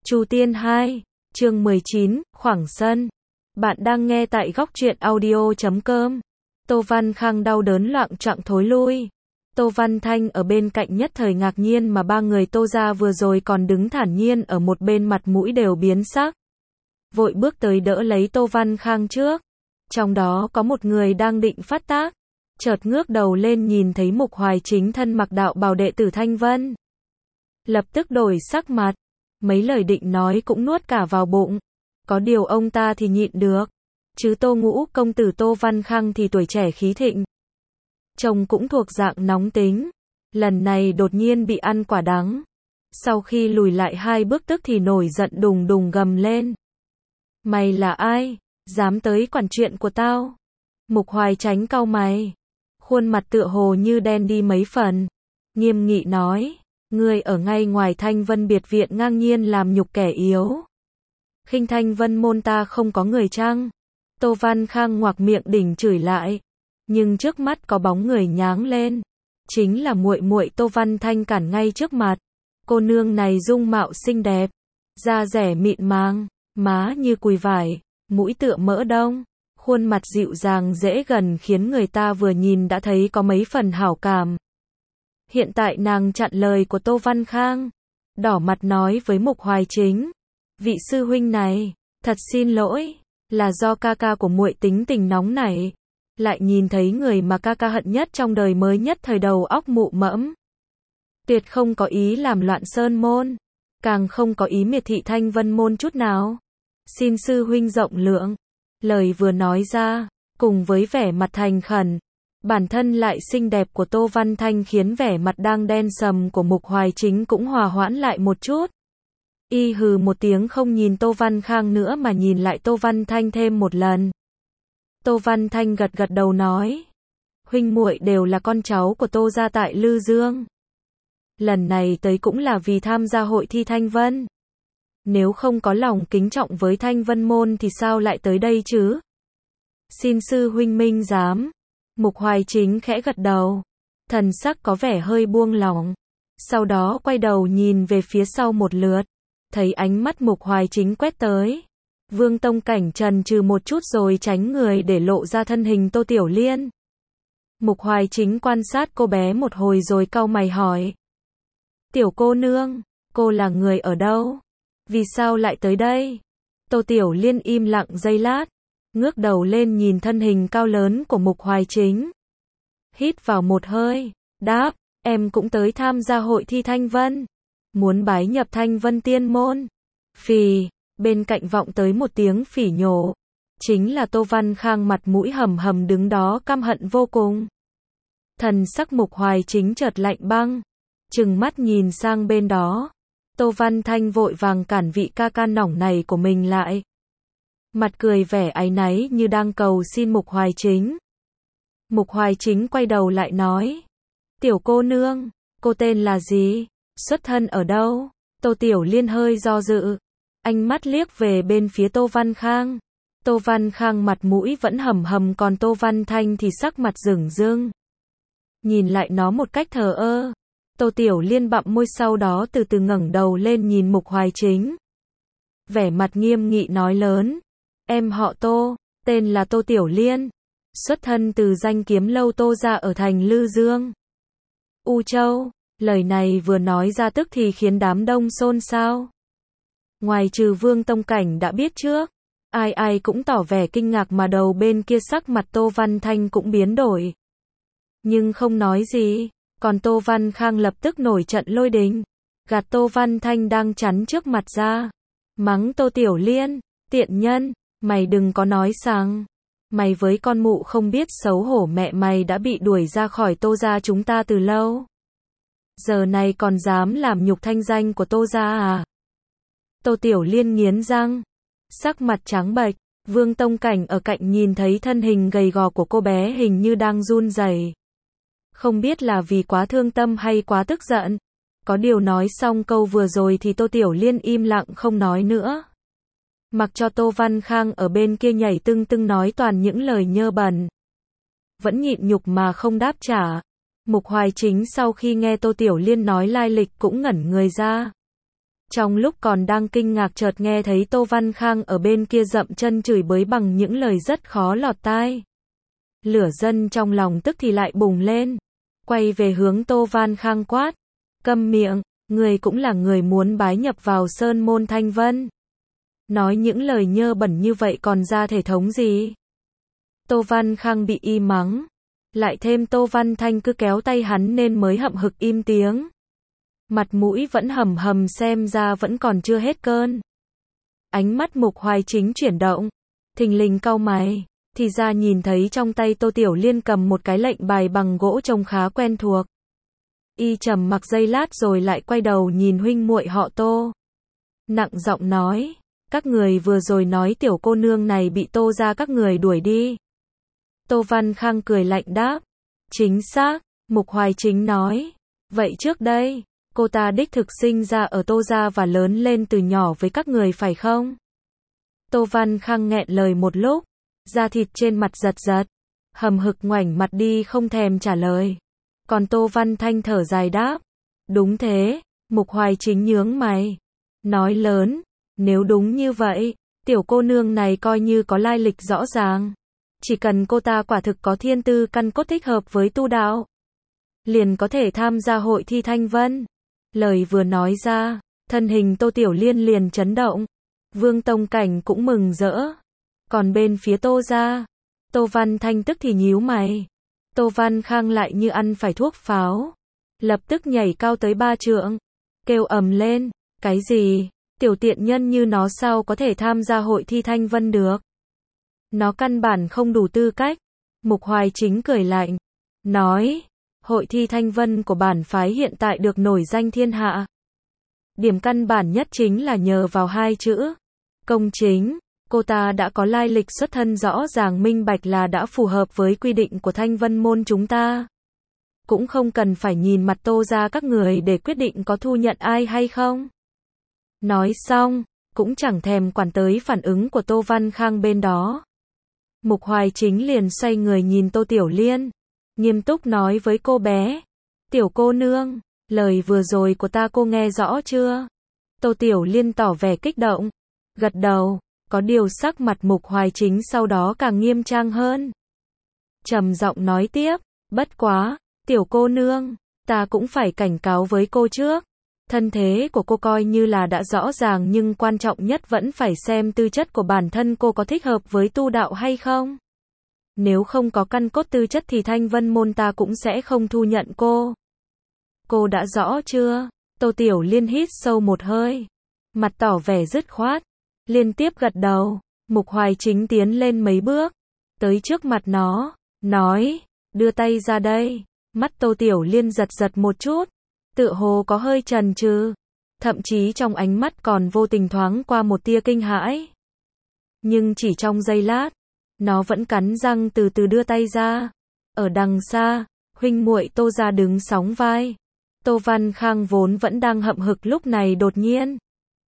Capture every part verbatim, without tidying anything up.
Chu Tiên hai, chương mười chín, khoảng sân. Bạn đang nghe tại góc truyện audio chấm com. Tô Văn Khang đau đớn loạng choạng thối lui. Tô Văn Thanh ở bên cạnh nhất thời ngạc nhiên mà ba người Tô gia vừa rồi còn đứng thản nhiên ở một bên mặt mũi đều biến sắc. Vội bước tới đỡ lấy Tô Văn Khang trước. Trong đó có một người đang định phát tác. Chợt ngước đầu lên nhìn thấy Mục Hoài Chính thân mặc đạo bào đệ tử Thanh Vân. Lập tức đổi sắc mặt. Mấy lời định nói cũng nuốt cả vào bụng. Có điều ông ta thì nhịn được. Chứ Tô Ngũ công tử Tô Văn Khang thì tuổi trẻ khí thịnh. Trông cũng thuộc dạng nóng tính. Lần này đột nhiên bị ăn quả đắng. Sau khi lùi lại hai bước tức thì nổi giận đùng đùng gầm lên. Mày là ai? Dám tới quản chuyện của tao? Mục Hoài Chánh cau mày. Khuôn mặt tựa hồ như đen đi mấy phần. Nghiêm nghị nói. Ngươi ở ngay ngoài Thanh Vân biệt viện ngang nhiên làm nhục kẻ yếu. Khinh Thanh Vân môn ta không có người chăng? Tô Văn Khang ngoạc miệng đỉnh chửi lại. Nhưng trước mắt có bóng người nháng lên. Chính là muội muội Tô Văn Thanh cản ngay trước mặt. Cô nương này dung mạo xinh đẹp. Da dẻ mịn màng. Má như cùi vải. Mũi tựa mỡ đông. Khuôn mặt dịu dàng dễ gần khiến người ta vừa nhìn đã thấy có mấy phần hảo cảm. Hiện tại nàng chặn lời của Tô Văn Khang. Đỏ mặt nói với Mục Hoài Chính. Vị sư huynh này, thật xin lỗi, là do ca ca của muội tính tình nóng nảy. Lại nhìn thấy người mà ca ca hận nhất trong đời mới nhất thời đầu óc mụ mẫm. Tuyệt không có ý làm loạn sơn môn. Càng không có ý miệt thị Thanh Vân môn chút nào. Xin sư huynh rộng lượng. Lời vừa nói ra, cùng với vẻ mặt thành khẩn. Bản thân lại xinh đẹp của Tô Văn Thanh khiến vẻ mặt đang đen sầm của Mục Hoài Chính cũng hòa hoãn lại một chút. Y hừ một tiếng không nhìn Tô Văn Khang nữa mà nhìn lại Tô Văn Thanh thêm một lần. Tô Văn Thanh gật gật đầu nói. Huynh muội đều là con cháu của Tô gia tại Lư Dương. Lần này tới cũng là vì tham gia hội thi Thanh Vân. Nếu không có lòng kính trọng với Thanh Vân môn thì sao lại tới đây chứ? Xin sư huynh minh giám. Mục Hoài Chính khẽ gật đầu. Thần sắc có vẻ hơi buông lỏng. Sau đó quay đầu nhìn về phía sau một lượt. Thấy ánh mắt Mục Hoài Chính quét tới. Vương Tông Cảnh chần chừ một chút rồi tránh người để lộ ra thân hình Tô Tiểu Liên. Mục Hoài Chính quan sát cô bé một hồi rồi cau mày hỏi. Tiểu cô nương, cô là người ở đâu? Vì sao lại tới đây? Tô Tiểu Liên im lặng giây lát. Ngước đầu lên nhìn thân hình cao lớn của Mục Hoài Chính. Hít vào một hơi. Đáp, em cũng tới tham gia hội thi Thanh Vân. Muốn bái nhập Thanh Vân tiên môn. Phì, bên cạnh vọng tới một tiếng phỉ nhổ. Chính là Tô Văn Khang mặt mũi hầm hầm đứng đó căm hận vô cùng. Thần sắc Mục Hoài Chính chợt lạnh băng. Trừng mắt nhìn sang bên đó. Tô Văn Thanh vội vàng cản vị ca ca nỏng này của mình lại. Mặt cười vẻ áy náy như đang cầu xin Mục Hoài Chính. Mục Hoài Chính quay đầu lại nói. Tiểu cô nương, cô tên là gì? Xuất thân ở đâu? Tô Tiểu Liên hơi do dự. Ánh mắt liếc về bên phía Tô Văn Khang. Tô Văn Khang mặt mũi vẫn hầm hầm còn Tô Văn Thanh thì sắc mặt rửng rưng. Nhìn lại nó một cách thờ ơ. Tô Tiểu Liên bặm môi sau đó từ từ ngẩng đầu lên nhìn Mục Hoài Chính. Vẻ mặt nghiêm nghị nói lớn. Em họ Tô, tên là Tô Tiểu Liên. Xuất thân từ danh kiếm lâu Tô gia ở thành Lư Dương. U Châu, lời này vừa nói ra tức thì khiến đám đông xôn xao. Ngoài trừ Vương Tông Cảnh đã biết trước, ai ai cũng tỏ vẻ kinh ngạc mà đầu bên kia sắc mặt Tô Văn Thanh cũng biến đổi. Nhưng không nói gì, còn Tô Văn Khang lập tức nổi trận lôi đình. Gạt Tô Văn Thanh đang chắn trước mặt ra. Mắng Tô Tiểu Liên, tiện nhân. Mày đừng có nói rằng, mày với con mụ không biết xấu hổ mẹ mày đã bị đuổi ra khỏi Tô gia chúng ta từ lâu. Giờ này còn dám làm nhục thanh danh của Tô gia à? Tô Tiểu Liên nghiến răng, sắc mặt trắng bệch. Vương Tông Cảnh ở cạnh nhìn thấy thân hình gầy gò của cô bé hình như đang run rẩy. Không biết là vì quá thương tâm hay quá tức giận. Có điều nói xong câu vừa rồi thì Tô Tiểu Liên im lặng không nói nữa. Mặc cho Tô Văn Khang ở bên kia nhảy tưng tưng nói toàn những lời nhơ bẩn. Vẫn nhịn nhục mà không đáp trả. Mục Hoài Chính sau khi nghe Tô Tiểu Liên nói lai lịch cũng ngẩn người ra. Trong lúc còn đang kinh ngạc chợt nghe thấy Tô Văn Khang ở bên kia dậm chân chửi bới bằng những lời rất khó lọt tai. Lửa dân trong lòng tức thì lại bùng lên. Quay về hướng Tô Văn Khang quát. Câm miệng, người cũng là người muốn bái nhập vào Sơn Môn Thanh Vân. Nói những lời nhơ bẩn như vậy còn ra thể thống gì? Tô Văn Khang bị y mắng. Lại thêm Tô Văn Thanh cứ kéo tay hắn nên mới hậm hực im tiếng. Mặt mũi vẫn hầm hầm xem ra vẫn còn chưa hết cơn. Ánh mắt Mục Hoài Chính chuyển động. Thình lình cau mày. Thì ra nhìn thấy trong tay Tô Tiểu Liên cầm một cái lệnh bài bằng gỗ trông khá quen thuộc. Y trầm mặc giây lát rồi lại quay đầu nhìn huynh muội họ Tô. Nặng giọng nói. Các người vừa rồi nói tiểu cô nương này bị Tô ra các người đuổi đi. Tô Văn Khang cười lạnh đáp. Chính xác, Mục Hoài Chính nói. Vậy trước đây, cô ta đích thực sinh ra ở Tô gia và lớn lên từ nhỏ với các người phải không? Tô Văn Khang nghẹn lời một lúc, da thịt trên mặt giật giật, hầm hực ngoảnh mặt đi không thèm trả lời. Còn Tô Văn Thanh thở dài đáp. Đúng thế, Mục Hoài Chính nhướng mày. Nói lớn, nếu đúng như vậy, tiểu cô nương này coi như có lai lịch rõ ràng. Chỉ cần cô ta quả thực có thiên tư căn cốt thích hợp với tu đạo, liền có thể tham gia hội thi Thanh Vân. Lời vừa nói ra, thân hình Tô Tiểu Liên liền chấn động. Vương Tông Cảnh cũng mừng rỡ. Còn bên phía Tô gia, Tô Văn Thanh tức thì nhíu mày. Tô Văn Khang lại như ăn phải thuốc pháo. Lập tức nhảy cao tới ba trượng. Kêu ầm lên. Cái gì? Tiểu tiện nhân như nó sao có thể tham gia hội thi Thanh Vân được? Nó căn bản không đủ tư cách. Mục Hoài Chính cười lạnh. Nói. Hội thi Thanh Vân của bản phái hiện tại được nổi danh thiên hạ. Điểm căn bản nhất chính là nhờ vào hai chữ. Công chính. Cô ta đã có lai lịch xuất thân rõ ràng minh bạch là đã phù hợp với quy định của Thanh Vân môn chúng ta. Cũng không cần phải nhìn mặt Tô ra các người để quyết định có thu nhận ai hay không. Nói xong, cũng chẳng thèm quản tới phản ứng của Tô Văn Khang bên đó. Mục Hoài Chính liền xoay người nhìn Tô Tiểu Liên, nghiêm túc nói với cô bé. Tiểu cô nương, lời vừa rồi của ta cô nghe rõ chưa? Tô Tiểu Liên tỏ vẻ kích động, gật đầu, có điều sắc mặt Mục Hoài Chính sau đó càng nghiêm trang hơn. Trầm giọng nói tiếp, bất quá, tiểu cô nương, ta cũng phải cảnh cáo với cô trước. Thân thế của cô coi như là đã rõ ràng nhưng quan trọng nhất vẫn phải xem tư chất của bản thân cô có thích hợp với tu đạo hay không. Nếu không có căn cốt tư chất thì Thanh Vân môn ta cũng sẽ không thu nhận cô. Cô đã rõ chưa? Tô Tiểu Liên hít sâu một hơi, mặt tỏ vẻ dứt khoát, liên tiếp gật đầu. Mục Hoài Chính tiến lên mấy bước, tới trước mặt nó, nói, đưa tay ra đây. Mắt Tô Tiểu Liên giật giật một chút, tựa hồ có hơi chần chừ, thậm chí trong ánh mắt còn vô tình thoáng qua một tia kinh hãi. Nhưng chỉ trong giây lát, nó vẫn cắn răng từ từ đưa tay ra. Ở đằng xa, huynh muội Tô gia đứng sóng vai. Tô Văn Khang vốn vẫn đang hậm hực lúc này đột nhiên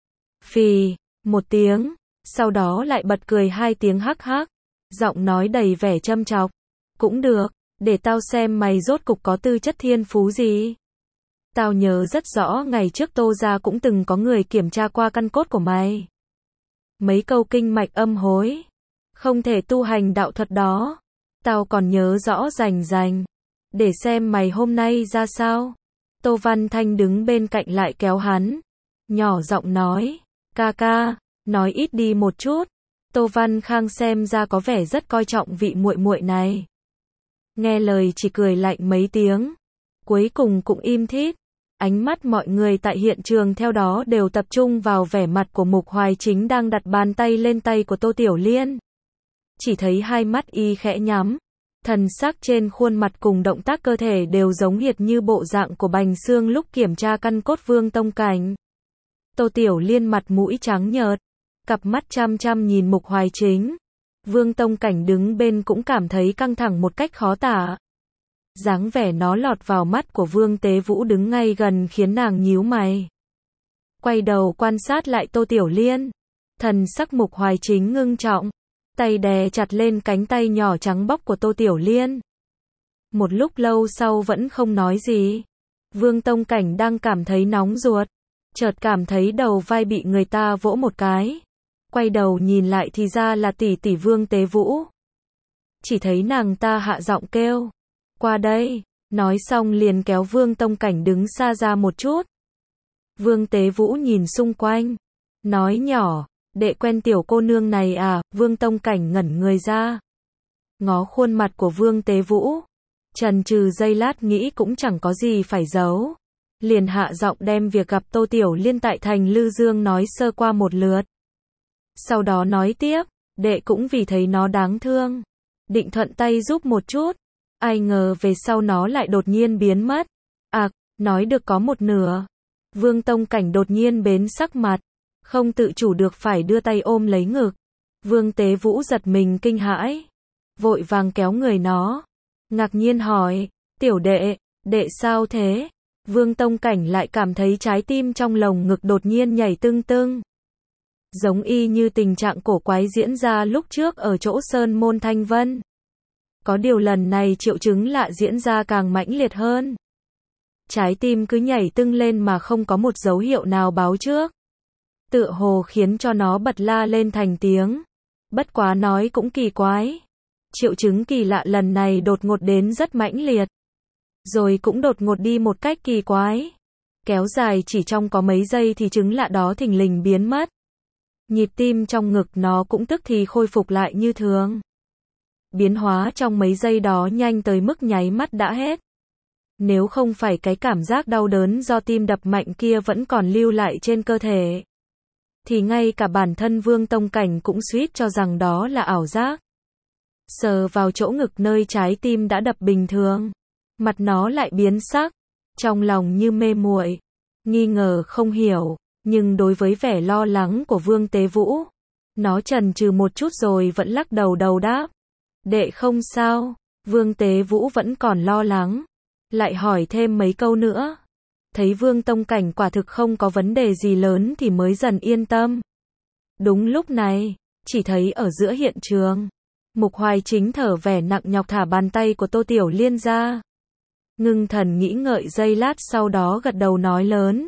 phì một tiếng, sau đó lại bật cười hai tiếng hắc hắc, giọng nói đầy vẻ châm chọc. Cũng được, để tao xem mày rốt cục có tư chất thiên phú gì. Tao nhớ rất rõ ngày trước Tô gia cũng từng có người kiểm tra qua căn cốt của mày. Mấy câu kinh mạch âm hối, không thể tu hành đạo thuật đó, tao còn nhớ rõ rành rành. Để xem mày hôm nay ra sao. Tô Văn Thanh đứng bên cạnh lại kéo hắn, nhỏ giọng nói, ca ca, nói ít đi một chút. Tô Văn Khang xem ra có vẻ rất coi trọng vị muội muội này. Nghe lời chỉ cười lạnh mấy tiếng, cuối cùng cũng im thít. Ánh mắt mọi người tại hiện trường theo đó đều tập trung vào vẻ mặt của Mục Hoài Chính đang đặt bàn tay lên tay của Tô Tiểu Liên. Chỉ thấy hai mắt y khẽ nhắm, thần sắc trên khuôn mặt cùng động tác cơ thể đều giống hệt như bộ dạng của Bành Xương lúc kiểm tra căn cốt Vương Tông Cảnh. Tô Tiểu Liên mặt mũi trắng nhợt, cặp mắt chăm chăm nhìn Mục Hoài Chính. Vương Tông Cảnh đứng bên cũng cảm thấy căng thẳng một cách khó tả. Dáng vẻ nó lọt vào mắt của Vương Tế Vũ đứng ngay gần khiến nàng nhíu mày. Quay đầu quan sát lại Tô Tiểu Liên, thần sắc Mục Hoài Chính ngưng trọng, tay đè chặt lên cánh tay nhỏ trắng bóc của Tô Tiểu Liên. Một lúc lâu sau vẫn không nói gì. Vương Tông Cảnh đang cảm thấy nóng ruột, chợt cảm thấy đầu vai bị người ta vỗ một cái. Quay đầu nhìn lại thì ra là tỷ tỷ Vương Tế Vũ. Chỉ thấy nàng ta hạ giọng kêu, qua đây, nói xong liền kéo Vương Tông Cảnh đứng xa ra một chút. Vương Tế Vũ nhìn xung quanh, nói nhỏ, đệ quen tiểu cô nương này à, Vương Tông Cảnh ngẩn người ra. Ngó khuôn mặt của Vương Tế Vũ, chần chừ giây lát nghĩ cũng chẳng có gì phải giấu. Liền hạ giọng đem việc gặp Tô Tiểu Liên tại thành Lư Dương nói sơ qua một lượt. Sau đó nói tiếp, đệ cũng vì thấy nó đáng thương, định thuận tay giúp một chút. Ai ngờ về sau nó lại đột nhiên biến mất. À, nói được có một nửa. Vương Tông Cảnh đột nhiên bến sắc mặt, không tự chủ được phải đưa tay ôm lấy ngực. Vương Tế Vũ giật mình kinh hãi, vội vàng kéo người nó, ngạc nhiên hỏi, tiểu đệ, đệ sao thế? Vương Tông Cảnh lại cảm thấy trái tim trong lồng ngực đột nhiên nhảy tưng tưng. Giống y như tình trạng cổ quái diễn ra lúc trước ở chỗ Sơn Môn Thanh Vân. Có điều lần này triệu chứng lạ diễn ra càng mãnh liệt hơn. Trái tim cứ nhảy tưng lên mà không có một dấu hiệu nào báo trước. Tựa hồ khiến cho nó bật la lên thành tiếng. Bất quá nói cũng kỳ quái. Triệu chứng kỳ lạ lần này đột ngột đến rất mãnh liệt. Rồi cũng đột ngột đi một cách kỳ quái. Kéo dài chỉ trong có mấy giây thì chứng lạ đó thình lình biến mất. Nhịp tim trong ngực nó cũng tức thì khôi phục lại như thường. Biến hóa trong mấy giây đó nhanh tới mức nháy mắt đã hết. Nếu không phải cái cảm giác đau đớn do tim đập mạnh kia vẫn còn lưu lại trên cơ thể, thì ngay cả bản thân Vương Tông Cảnh cũng suýt cho rằng đó là ảo giác. Sờ vào chỗ ngực nơi trái tim đã đập bình thường, mặt nó lại biến sắc, trong lòng như mê muội, nghi ngờ không hiểu, nhưng đối với vẻ lo lắng của Vương Tế Vũ, nó chần chừ một chút rồi vẫn lắc đầu đầu đáp, đệ không sao. Vương Tế Vũ vẫn còn lo lắng, lại hỏi thêm mấy câu nữa. Thấy Vương Tông Cảnh quả thực không có vấn đề gì lớn thì mới dần yên tâm. Đúng lúc này, chỉ thấy ở giữa hiện trường, Mục Hoài Chính thở vẻ nặng nhọc thả bàn tay của Tô Tiểu Liên ra. Ngưng thần nghĩ ngợi giây lát sau đó gật đầu nói lớn.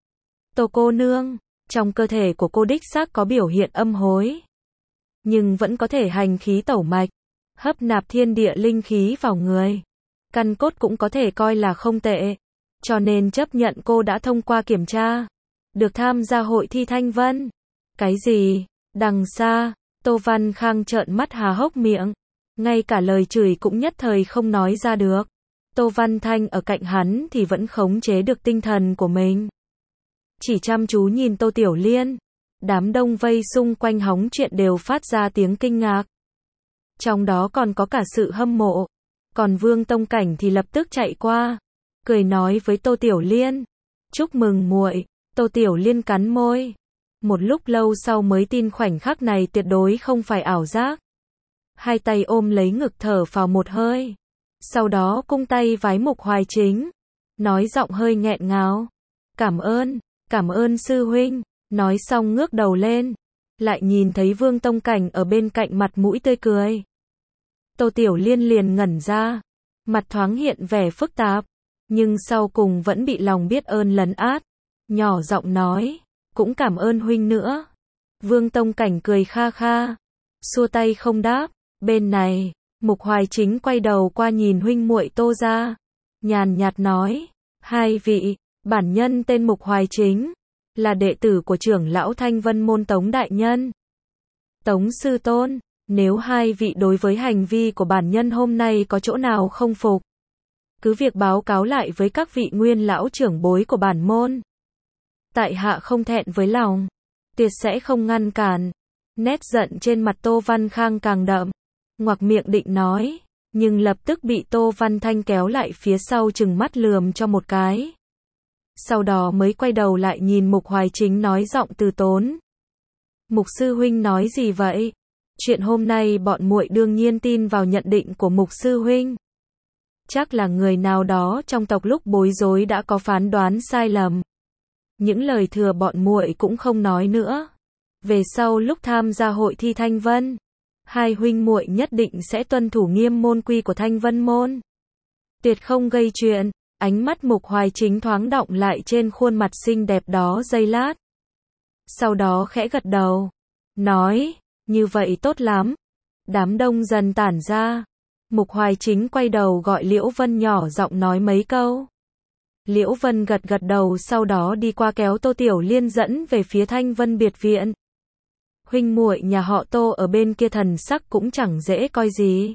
Tô cô nương, trong cơ thể của cô đích xác có biểu hiện âm hối, nhưng vẫn có thể hành khí tẩu mạch, hấp nạp thiên địa linh khí vào người. Căn cốt cũng có thể coi là không tệ. Cho nên chấp nhận cô đã thông qua kiểm tra, được tham gia hội thi Thanh Vân. Cái gì? Đằng xa, Tô Văn Khang trợn mắt há hốc miệng, ngay cả lời chửi cũng nhất thời không nói ra được. Tô Văn Thanh ở cạnh hắn thì vẫn khống chế được tinh thần của mình, chỉ chăm chú nhìn Tô Tiểu Liên. Đám đông vây xung quanh hóng chuyện đều phát ra tiếng kinh ngạc, trong đó còn có cả sự hâm mộ. Còn Vương Tông Cảnh thì lập tức chạy qua, cười nói với Tô Tiểu Liên, chúc mừng muội. Tô Tiểu Liên cắn môi, một lúc lâu sau mới tin khoảnh khắc này tuyệt đối không phải ảo giác. Hai tay ôm lấy ngực thở phào một hơi, sau đó cung tay vái Mục Hoài Chính, nói giọng hơi nghẹn ngào, cảm ơn, cảm ơn sư huynh. Nói xong ngước đầu lên, lại nhìn thấy Vương Tông Cảnh ở bên cạnh mặt mũi tươi cười. Tô Tiểu Liên liền ngẩn ra, mặt thoáng hiện vẻ phức tạp, nhưng sau cùng vẫn bị lòng biết ơn lấn át, nhỏ giọng nói, cũng cảm ơn huynh nữa. Vương Tông Cảnh cười kha kha, xua tay không đáp. Bên này, Mục Hoài Chính quay đầu qua nhìn huynh muội Tô gia, nhàn nhạt nói, hai vị, bản nhân tên Mục Hoài Chính, là đệ tử của trưởng lão Thanh Vân môn Tống đại nhân. Tống sư tôn, nếu hai vị đối với hành vi của bản nhân hôm nay có chỗ nào không phục, cứ việc báo cáo lại với các vị nguyên lão trưởng bối của bản môn. Tại hạ không thẹn với lòng, tuyệt sẽ không ngăn cản. Nét giận trên mặt Tô Văn Khang càng đậm, ngoạc miệng định nói, nhưng lập tức bị Tô Văn Thanh kéo lại phía sau trừng mắt lườm cho một cái. Sau đó mới quay đầu lại nhìn Mục Hoài Chính nói giọng từ tốn. Mục sư huynh nói gì vậy? Chuyện hôm nay bọn muội đương nhiên tin vào nhận định của Mục sư huynh. Chắc là người nào đó trong tộc lúc bối rối đã có phán đoán sai lầm. Những lời thừa bọn muội cũng không nói nữa. Về sau lúc tham gia hội thi Thanh Vân, hai huynh muội nhất định sẽ tuân thủ nghiêm môn quy của Thanh Vân môn, tuyệt không gây chuyện. Ánh mắt Mục Hoài Chính thoáng đọng lại trên khuôn mặt xinh đẹp đó giây lát. Sau đó khẽ gật đầu. Nói, như vậy tốt lắm. Đám đông dần tản ra. Mục Hoài Chính quay đầu gọi Liễu Vân nhỏ giọng nói mấy câu. Liễu Vân gật gật đầu, sau đó đi qua kéo Tô Tiểu Liên dẫn về phía Thanh Vân biệt viện. Huynh muội nhà họ Tô ở bên kia thần sắc cũng chẳng dễ coi gì.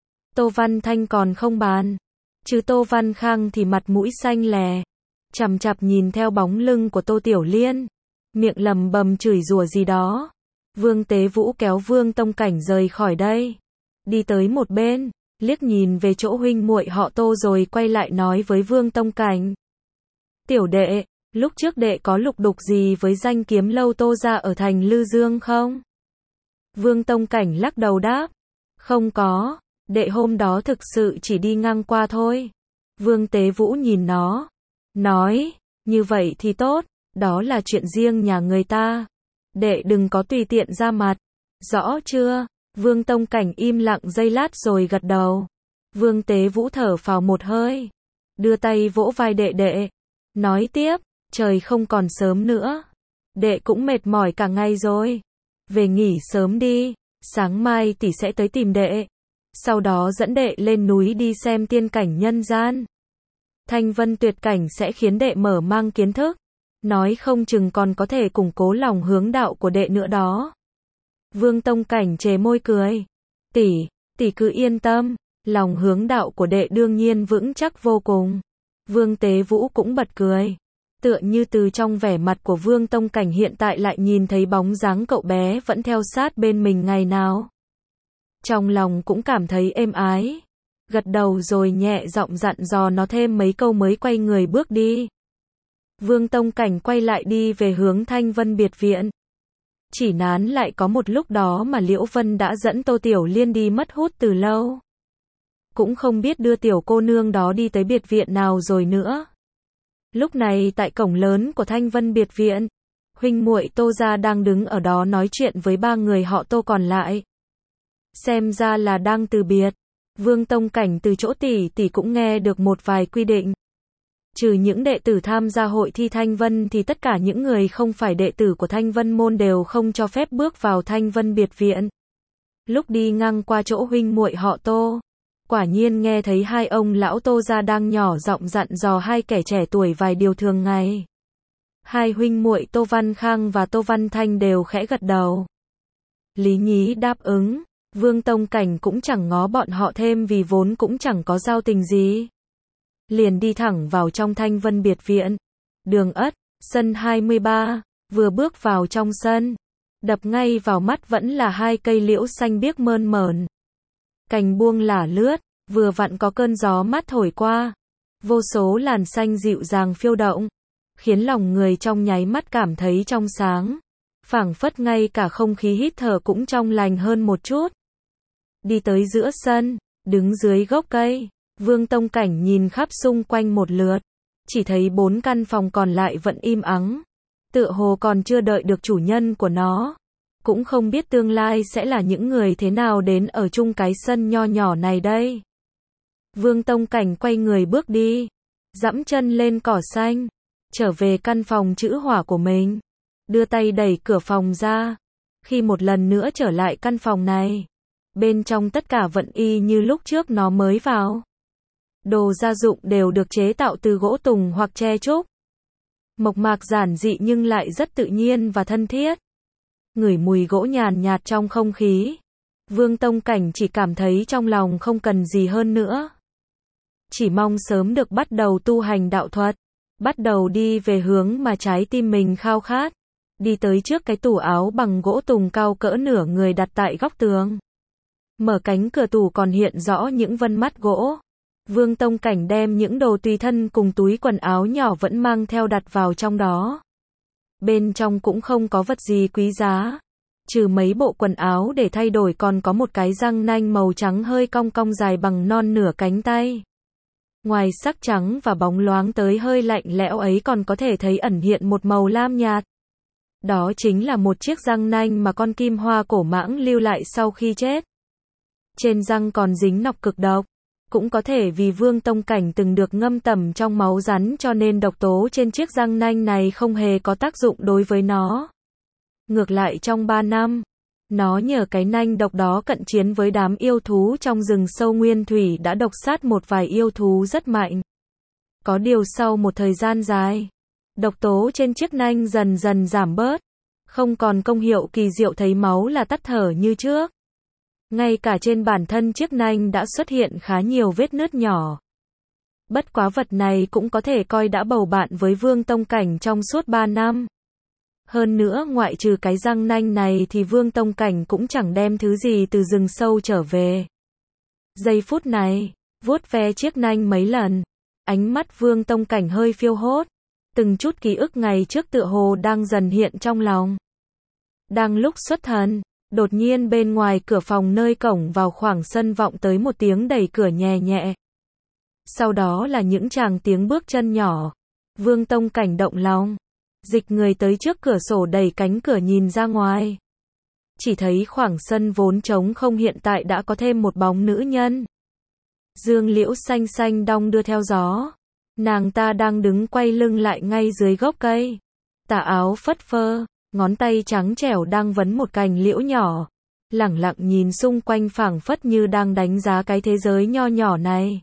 Tô Văn Thanh còn không bàn. Chứ Tô Văn Khang thì mặt mũi xanh lè. Chằm chằm nhìn theo bóng lưng của Tô Tiểu Liên. Miệng lầm bầm chửi rủa gì đó. Vương Tế Vũ kéo Vương Tông Cảnh rời khỏi đây. Đi tới một bên, liếc nhìn về chỗ huynh muội họ Tô rồi quay lại nói với Vương Tông Cảnh. Tiểu đệ, lúc trước đệ có lục đục gì với danh kiếm lâu Tô gia ở thành Lư Dương không? Vương Tông Cảnh lắc đầu đáp. Không có, đệ hôm đó thực sự chỉ đi ngang qua thôi. Vương Tế Vũ nhìn nó. Nói, như vậy thì tốt, đó là chuyện riêng nhà người ta. Đệ đừng có tùy tiện ra mặt. Rõ chưa? Vương Tông Cảnh im lặng giây lát rồi gật đầu. Vương Tế Vũ thở phào một hơi. Đưa tay vỗ vai đệ đệ. Nói tiếp, trời không còn sớm nữa. Đệ cũng mệt mỏi cả ngày rồi. Về nghỉ sớm đi, sáng mai tỷ sẽ tới tìm đệ. Sau đó dẫn đệ lên núi đi xem tiên cảnh nhân gian. Thanh Vân tuyệt cảnh sẽ khiến đệ mở mang kiến thức. Nói không chừng còn có thể củng cố lòng hướng đạo của đệ nữa đó. Vương Tông Cảnh chề môi cười. Tỷ, tỷ cứ yên tâm, lòng hướng đạo của đệ đương nhiên vững chắc vô cùng. Vương Tế Vũ cũng bật cười. Tựa như từ trong vẻ mặt của Vương Tông Cảnh hiện tại lại nhìn thấy bóng dáng cậu bé vẫn theo sát bên mình ngày nào. Trong lòng cũng cảm thấy êm ái. Gật đầu rồi nhẹ giọng dặn dò nó thêm mấy câu mới quay người bước đi. Vương Tông Cảnh quay lại đi về hướng Thanh Vân biệt viện. Chỉ nán lại có một lúc đó mà Liễu Vân đã dẫn Tô Tiểu Liên đi mất hút từ lâu. Cũng không biết đưa tiểu cô nương đó đi tới biệt viện nào rồi nữa. Lúc này tại cổng lớn của Thanh Vân biệt viện, huynh muội Tô gia đang đứng ở đó nói chuyện với ba người họ Tô còn lại. Xem ra là đang từ biệt. Vương Tông Cảnh từ chỗ tỷ tỷ cũng nghe được một vài quy định. Trừ những đệ tử tham gia hội thi Thanh Vân thì tất cả những người không phải đệ tử của Thanh Vân môn đều không cho phép bước vào Thanh Vân biệt viện. Lúc đi ngang qua chỗ huynh muội họ Tô, quả nhiên nghe thấy hai ông lão Tô gia đang nhỏ giọng dặn dò hai kẻ trẻ tuổi vài điều thường ngày. Hai huynh muội Tô Văn Khang và Tô Văn Thanh đều khẽ gật đầu. Lý nhí đáp ứng. Vương Tông Cảnh cũng chẳng ngó bọn họ thêm vì vốn cũng chẳng có giao tình gì. Liền đi thẳng vào trong Thanh Vân biệt viện. Đường Ất, sân hai mươi ba, vừa bước vào trong sân, đập ngay vào mắt vẫn là hai cây liễu xanh biếc mơn mởn. Cành buông lả lướt, vừa vặn có cơn gió mát thổi qua. Vô số làn xanh dịu dàng phiêu động, khiến lòng người trong nháy mắt cảm thấy trong sáng. Phảng phất ngay cả không khí hít thở cũng trong lành hơn một chút. Đi tới giữa sân, đứng dưới gốc cây, Vương Tông Cảnh nhìn khắp xung quanh một lượt, chỉ thấy bốn căn phòng còn lại vẫn im ắng, tựa hồ còn chưa đợi được chủ nhân của nó, cũng không biết tương lai sẽ là những người thế nào đến ở chung cái sân nho nhỏ này đây. Vương Tông Cảnh quay người bước đi, dẫm chân lên cỏ xanh, trở về căn phòng chữ hỏa của mình, đưa tay đẩy cửa phòng ra. Khi một lần nữa trở lại căn phòng này, bên trong tất cả vẫn y như lúc trước nó mới vào. Đồ gia dụng đều được chế tạo từ gỗ tùng hoặc tre trúc. Mộc mạc giản dị nhưng lại rất tự nhiên và thân thiết. Ngửi mùi gỗ nhàn nhạt trong không khí. Vương Tông Cảnh chỉ cảm thấy trong lòng không cần gì hơn nữa. Chỉ mong sớm được bắt đầu tu hành đạo thuật. Bắt đầu đi về hướng mà trái tim mình khao khát. Đi tới trước cái tủ áo bằng gỗ tùng cao cỡ nửa người đặt tại góc tường. Mở cánh cửa tủ còn hiện rõ những vân mắt gỗ. Vương Tông Cảnh đem những đồ tùy thân cùng túi quần áo nhỏ vẫn mang theo đặt vào trong đó. Bên trong cũng không có vật gì quý giá. Trừ mấy bộ quần áo để thay đổi còn có một cái răng nanh màu trắng hơi cong cong dài bằng non nửa cánh tay. Ngoài sắc trắng và bóng loáng tới hơi lạnh lẽo ấy còn có thể thấy ẩn hiện một màu lam nhạt. Đó chính là một chiếc răng nanh mà con kim hoa cổ mãng lưu lại sau khi chết. Trên răng còn dính nọc cực độc. Cũng có thể vì Vương Tông Cảnh từng được ngâm tẩm trong máu rắn cho nên độc tố trên chiếc răng nanh này không hề có tác dụng đối với nó. Ngược lại trong ba năm, nó nhờ cái nanh độc đó cận chiến với đám yêu thú trong rừng sâu nguyên thủy đã độc sát một vài yêu thú rất mạnh. Có điều sau một thời gian dài, độc tố trên chiếc nanh dần dần giảm bớt, không còn công hiệu kỳ diệu thấy máu là tắt thở như trước. Ngay cả trên bản thân chiếc nanh đã xuất hiện khá nhiều vết nứt nhỏ. Bất quá vật này cũng có thể coi đã bầu bạn với Vương Tông Cảnh trong suốt ba năm. Hơn nữa ngoại trừ cái răng nanh này thì Vương Tông Cảnh cũng chẳng đem thứ gì từ rừng sâu trở về. Giây phút này, vuốt ve chiếc nanh mấy lần, ánh mắt Vương Tông Cảnh hơi phiêu hốt, từng chút ký ức ngày trước tựa hồ đang dần hiện trong lòng. Đang lúc xuất thần, đột nhiên bên ngoài cửa phòng nơi cổng vào khoảng sân vọng tới một tiếng đẩy cửa nhẹ nhẹ. Sau đó là những tràng tiếng bước chân nhỏ. Vương Tông Cảnh động lòng, dịch người tới trước cửa sổ đẩy cánh cửa nhìn ra ngoài. Chỉ thấy khoảng sân vốn trống không hiện tại đã có thêm một bóng nữ nhân. Dương liễu xanh xanh đong đưa theo gió. Nàng ta đang đứng quay lưng lại ngay dưới gốc cây. Tà áo phất phơ, ngón tay trắng trẻo đang vấn một cành liễu nhỏ. Lẳng lặng nhìn xung quanh phảng phất như đang đánh giá cái thế giới nho nhỏ này.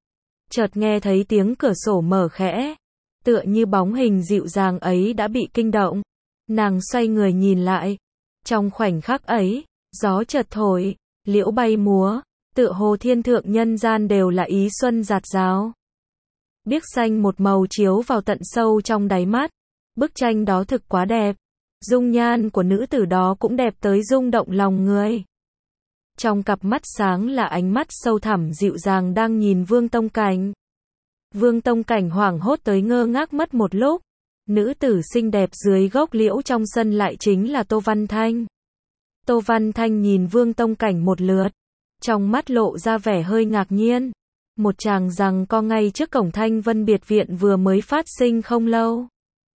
Chợt nghe thấy tiếng cửa sổ mở khẽ. Tựa như bóng hình dịu dàng ấy đã bị kinh động. Nàng xoay người nhìn lại. Trong khoảnh khắc ấy, gió chợt thổi, liễu bay múa, tựa hồ thiên thượng nhân gian đều là ý xuân rạt rào. Biếc xanh một màu chiếu vào tận sâu trong đáy mắt. Bức tranh đó thực quá đẹp. Dung nhan của nữ tử đó cũng đẹp tới rung động lòng người. Trong cặp mắt sáng là ánh mắt sâu thẳm dịu dàng đang nhìn Vương Tông Cảnh. Vương Tông Cảnh hoảng hốt tới ngơ ngác mất một lúc. Nữ tử xinh đẹp dưới gốc liễu trong sân lại chính là Tô Văn Thanh. Tô Văn Thanh nhìn Vương Tông Cảnh một lượt, trong mắt lộ ra vẻ hơi ngạc nhiên. Một chàng rằng co ngay trước cổng Thanh Vân biệt viện vừa mới phát sinh không lâu.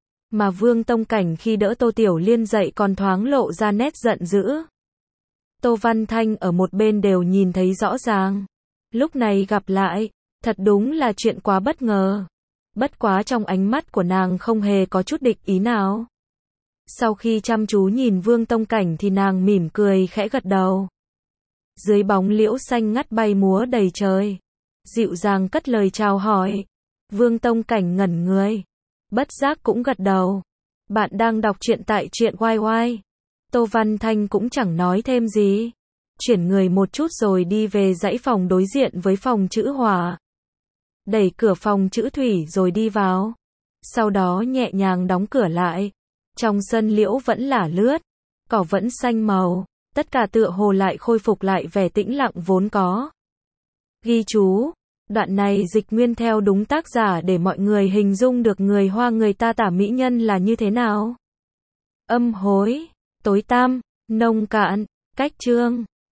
Mà Vương Tông Cảnh khi đỡ Tô Tiểu Liên dậy còn thoáng lộ ra nét giận dữ. Tô Văn Thanh ở một bên đều nhìn thấy rõ ràng. Lúc này gặp lại, thật đúng là chuyện quá bất ngờ. Bất quá trong ánh mắt của nàng không hề có chút địch ý nào. Sau khi chăm chú nhìn Vương Tông Cảnh thì nàng mỉm cười khẽ gật đầu. Dưới bóng liễu xanh ngắt bay múa đầy trời, dịu dàng cất lời chào hỏi. Vương Tông Cảnh ngẩn người, bất giác cũng gật đầu. Bạn đang đọc truyện tại truyện oai oai. Tô Văn Thanh cũng chẳng nói thêm gì, chuyển người một chút rồi đi về dãy phòng đối diện với phòng chữ Hỏa. Đẩy cửa phòng chữ Thủy rồi đi vào. Sau đó nhẹ nhàng đóng cửa lại. Trong sân liễu vẫn là lướt, cỏ vẫn xanh màu, tất cả tựa hồ lại khôi phục lại vẻ tĩnh lặng vốn có. Ghi chú, đoạn này dịch nguyên theo đúng tác giả để mọi người hình dung được người Hoa người ta tả mỹ nhân là như thế nào. Âm hối, tối tăm, nông cạn, cách chương.